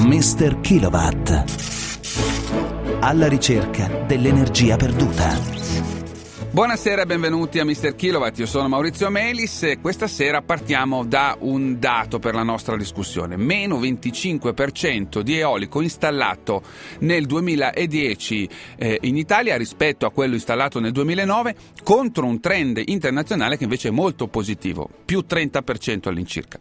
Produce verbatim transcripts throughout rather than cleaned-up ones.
mister Kilowatt. Alla ricerca dell'energia perduta. Buonasera e benvenuti a mister Kilowatt, io sono Maurizio Melis e questa sera partiamo da un dato per la nostra discussione. Meno venticinque per cento di eolico installato nel duemiladieci eh, in Italia rispetto a quello installato nel duemilanove, contro un trend internazionale che invece è molto positivo, più trenta per cento all'incirca.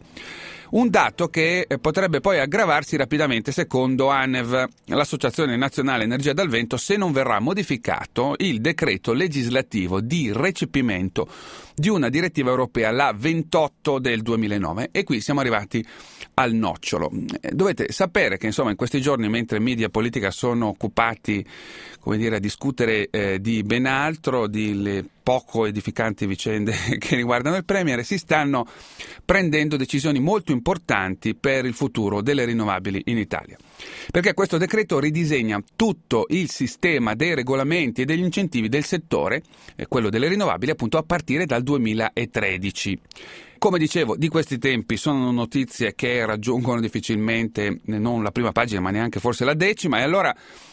Un dato che potrebbe poi aggravarsi rapidamente secondo ANEV, l'Associazione Nazionale Energia dal Vento, se non verrà modificato il decreto legislativo di recepimento di una direttiva europea, la ventotto del duemilanove, e qui siamo arrivati al nocciolo. Dovete sapere che insomma in questi giorni, mentre media e politica sono occupati, come dire, a discutere eh, di ben altro, di le poco edificanti vicende che riguardano il Premier, si stanno prendendo decisioni molto importanti per il futuro delle rinnovabili in Italia. Perché questo decreto ridisegna tutto il sistema dei regolamenti e degli incentivi del settore, eh, quello delle rinnovabili, appunto a partire dal duemilatredici. Come dicevo, di questi tempi sono notizie che raggiungono difficilmente non la prima pagina ma neanche forse la decima, e allora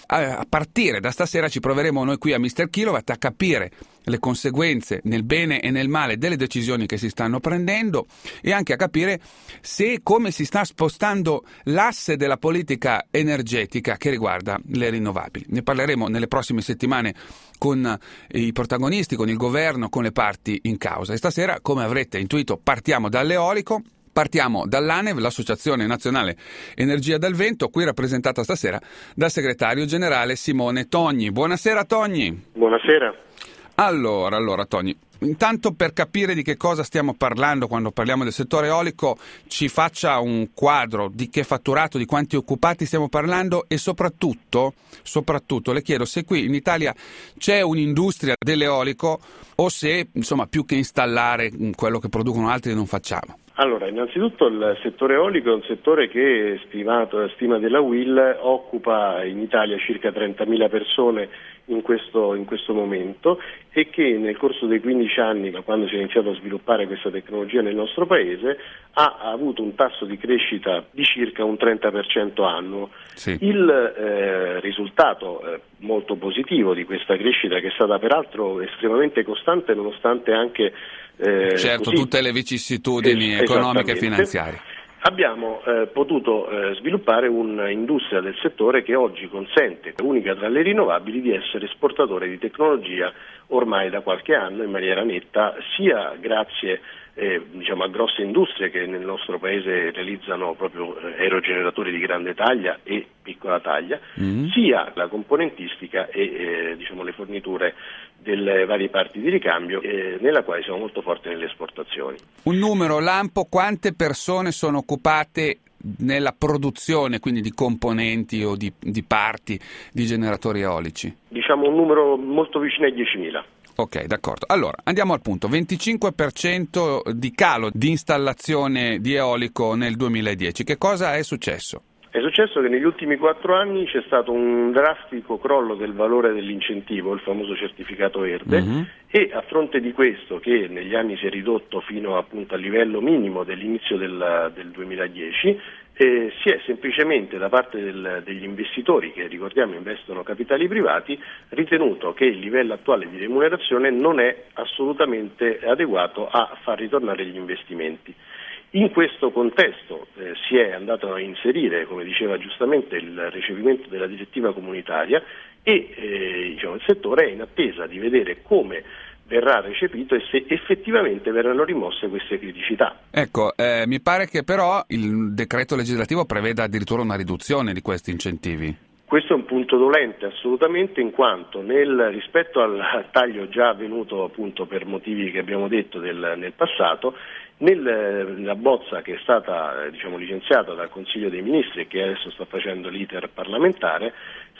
a partire da stasera ci proveremo noi qui a mister Kilowatt a capire le conseguenze nel bene e nel male delle decisioni che si stanno prendendo e anche a capire se come si sta spostando l'asse della politica energetica che riguarda le rinnovabili. Ne parleremo nelle prossime settimane con i protagonisti, con il governo, con le parti in causa. E stasera, come avrete intuito, partiamo dall'eolico. Partiamo dall'ANEV, l'Associazione Nazionale Energia dal Vento, qui rappresentata stasera dal segretario generale Simone Togni. Buonasera Togni. Buonasera. Allora, allora Togni, intanto per capire di che cosa stiamo parlando quando parliamo del settore eolico, ci faccia un quadro di che fatturato, di quanti occupati stiamo parlando e soprattutto, soprattutto le chiedo se qui in Italia c'è un'industria dell'eolico o se, insomma, più che installare quello che producono altri non facciamo. Allora, innanzitutto il settore eolico è un settore che, stimato, stima della U I L, occupa in Italia circa trentamila persone in questo, in questo momento, e che nel corso dei quindici anni, da quando si è iniziato a sviluppare questa tecnologia nel nostro paese, ha, ha avuto un tasso di crescita di circa un trenta per cento annuo. Sì. Il eh, risultato eh, molto positivo di questa crescita, che è stata peraltro estremamente costante nonostante anche Eh, certo, così, tutte le vicissitudini es- economiche e finanziarie. Abbiamo eh, potuto eh, sviluppare un'industria del settore che oggi consente, unica tra le rinnovabili, di essere esportatore di tecnologia ormai da qualche anno in maniera netta, sia grazie eh, diciamo a grosse industrie che nel nostro paese realizzano proprio eh, aerogeneratori di grande taglia e piccola taglia, mm-hmm. sia la componentistica e eh, diciamo le forniture delle varie parti di ricambio, eh, nella quale siamo molto forti nelle esportazioni. Un numero lampo: quante persone sono occupate nella produzione, quindi di componenti o di, di parti di generatori eolici? Diciamo un numero molto vicino ai diecimila. Ok, d'accordo. Allora, andiamo al punto. venticinque per cento di calo di installazione di eolico nel duemiladieci. Che cosa è successo? È successo che negli ultimi quattro anni c'è stato un drastico crollo del valore dell'incentivo, il famoso certificato verde, mm-hmm. e a fronte di questo, che negli anni si è ridotto fino appunto al livello minimo dell'inizio del, del duemiladieci, eh, si è semplicemente da parte del, degli investitori, che ricordiamo investono capitali privati, ritenuto che il livello attuale di remunerazione non è assolutamente adeguato a far ritornare gli investimenti. In questo contesto eh, si è andato a inserire, come diceva giustamente, il recepimento della direttiva comunitaria e eh, diciamo, il settore è in attesa di vedere come verrà recepito e se effettivamente verranno rimosse queste criticità. Ecco, eh, mi pare che però il decreto legislativo preveda addirittura una riduzione di questi incentivi. Questo è un punto dolente assolutamente, in quanto nel, rispetto al taglio già avvenuto appunto per motivi che abbiamo detto del, nel passato, nel, nella bozza che è stata diciamo licenziata dal Consiglio dei Ministri e che adesso sta facendo l'iter parlamentare,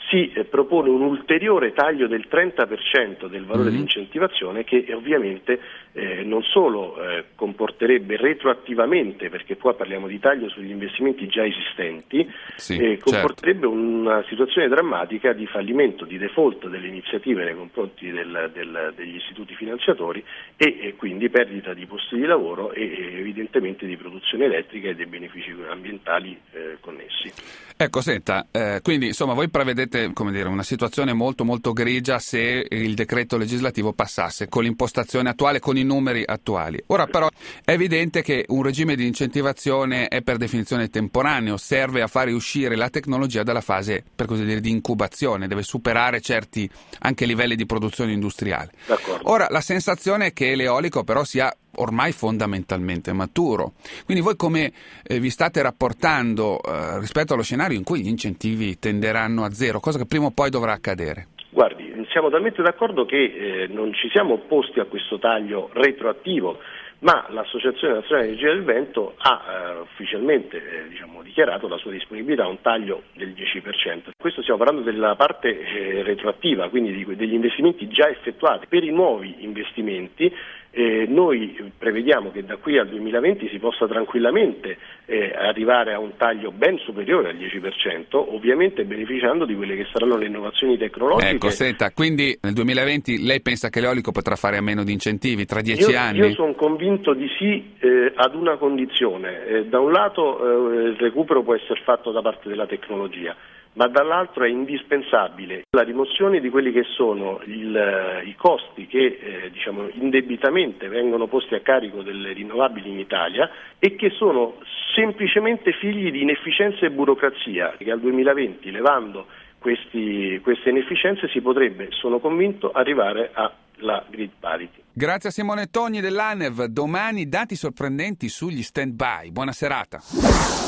si eh, propone un ulteriore taglio del trenta per cento del valore Mm-hmm. dell'incentivazione che eh, ovviamente eh, non solo eh, comporterebbe retroattivamente, perché qua parliamo di taglio sugli investimenti già esistenti, Sì, eh, comporterebbe certo. una situazione drammatica di fallimento, di default delle iniziative nei confronti del, del, degli istituti finanziatori e, e quindi perdita di posti di lavoro e, e evidentemente di produzione elettrica e dei benefici ambientali eh, connessi. Ecco, senta, eh, quindi insomma voi prevedete, come dire, una situazione molto molto grigia se il decreto legislativo passasse con l'impostazione attuale, con i numeri attuali. Ora però è evidente che un regime di incentivazione è per definizione temporaneo, serve a fare uscire la tecnologia dalla fase, per così dire, di incubazione, deve superare certi anche livelli di produzione industriale. D'accordo. Ora la sensazione è che l'eolico però sia ormai fondamentalmente maturo. Quindi voi come eh, vi state rapportando eh, rispetto allo scenario in cui gli incentivi tenderanno a zero, cosa che prima o poi dovrà accadere? Guardi, siamo talmente d'accordo che eh, non ci siamo opposti a questo taglio retroattivo, ma l'Associazione Nazionale di Energia del Vento ha eh, ufficialmente eh, diciamo, dichiarato la sua disponibilità a un taglio del dieci per cento. Questo stiamo parlando della parte eh, retroattiva, quindi di, degli investimenti già effettuati. Per i nuovi investimenti eh, noi prevediamo che da qui al duemilaventi si possa tranquillamente eh, arrivare a un taglio ben superiore al dieci per cento, ovviamente beneficiando di quelle che saranno le innovazioni tecnologiche. Ecco, senta, quindi nel duemilaventi lei pensa che l'eolico potrà fare a meno di incentivi tra dieci io, anni? Io sono convinto di sì, eh, ad una condizione. Eh, da un lato eh, il recupero può essere fatto da parte della tecnologia, ma dall'altro è indispensabile la rimozione di quelli che sono il, i costi che eh, diciamo, indebitamente vengono posti a carico delle rinnovabili in Italia e che sono semplicemente figli di inefficienza e burocrazia, che al duemilaventi, levando questi, queste inefficienze, si potrebbe, sono convinto, arrivare alla grid parity. Grazie a Simone Togni dell'A N E V. Domani dati sorprendenti sugli stand-by. Buona serata.